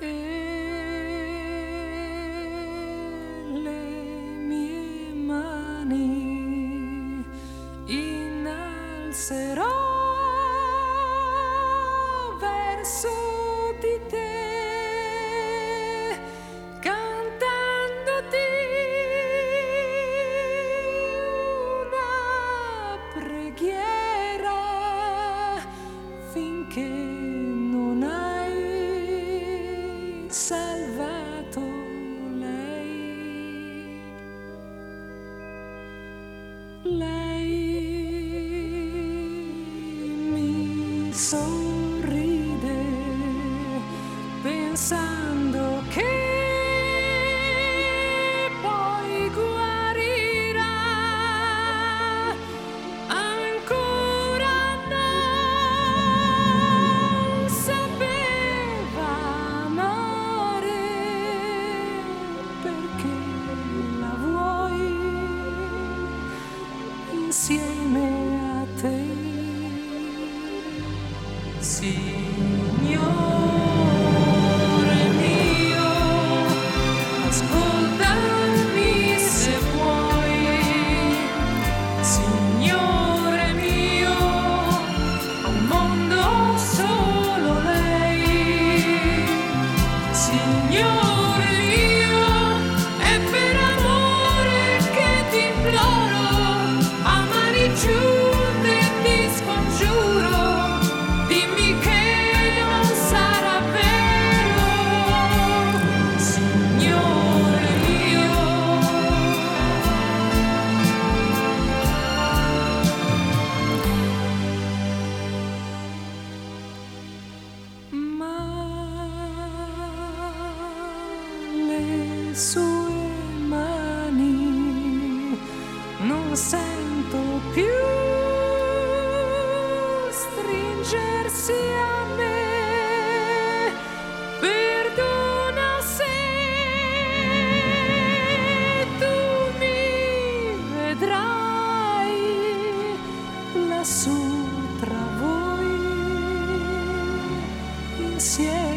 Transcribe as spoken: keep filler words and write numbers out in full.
e le mie mani innalzerò verso di te, cantandoti una preghiera finché non hai salvato lei. Lei mi sorride pensando che poi guarirà. Ancora non sapeva amare perché la vuoi insieme a te. Signore mio, ascoltami se vuoi. Signore mio, al mondo solo lei. Signore mio, è per amore che ti imploro, a mani giunte ti scongiuro, dimmi che non sarà vero. Signore mio, ma le sue mani non sento più stringersi a me. Perdona se tu mi vedrai lassù tra voi insieme